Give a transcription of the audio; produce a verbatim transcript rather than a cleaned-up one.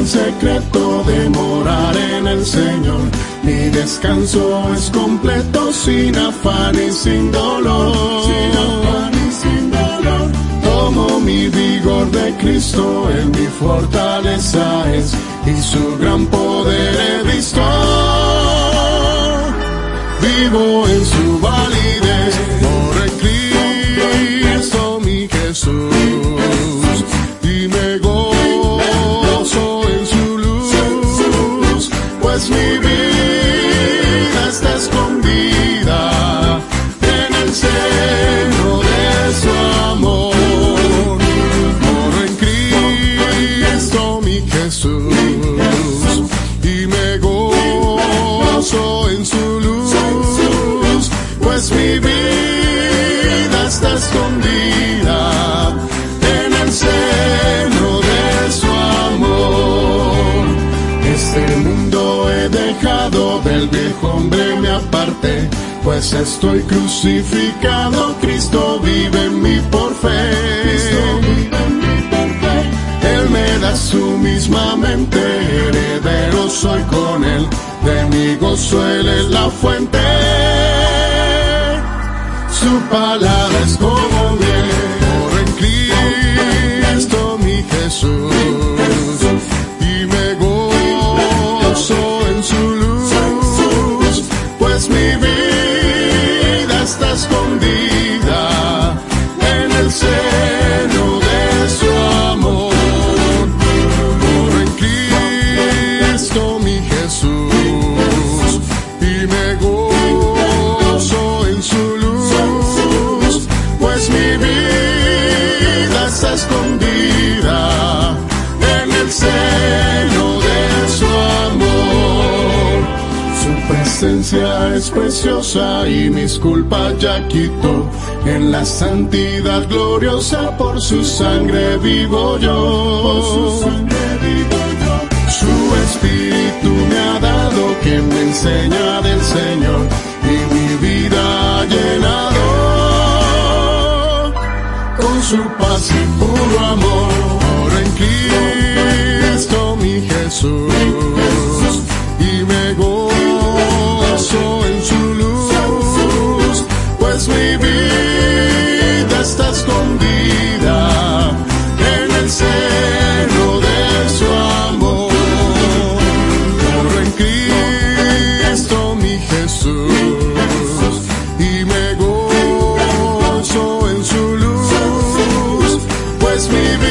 el secreto de morar en el Señor. Mi descanso es completo, sin afán y sin dolor. Sin afán y sin dolor. Tomo mi vigor de Cristo, Él mi fortaleza es, y su gran poder he visto. Vivo en su validez, por en Cristo mi Jesús, y me gozo en su luz, pues mi vida está escondida en el seno de su amor. Por en Cristo mi Jesús, y me gozo en su luz, pues mi vida está escondida en el seno de su amor. Este mundo he dejado, del viejo hombre me aparté, pues estoy crucificado, Cristo vive en mí por fe. Cristo vive en mí por fe. Él me da su misma mente, heredero soy con Él, de mi gozo Él es la fuente. Su palabra es como miel, por en Cristo mi Jesús, y me gozo en su luz, pues mi vida está escondida en el seno de su amor. Por en Cristo mi Jesús, y me gozo en su luz, pues mi vida está escondida en el seno de su amor. Su presencia es preciosa y mis culpas ya quitó, en la santidad gloriosa por su sangre vivo yo. Por su sangre vivo yo. Su espíritu me ha dado, que me enseña del Señor, y mi vida ha llenado con su paz y puro amor. Por en Cristo mi Jesús, y me gozo en su luz, pues mi vida está escondida en el seno de su amor. Por en Cristo mi Jesús, y me gozo en su luz, pues mi vida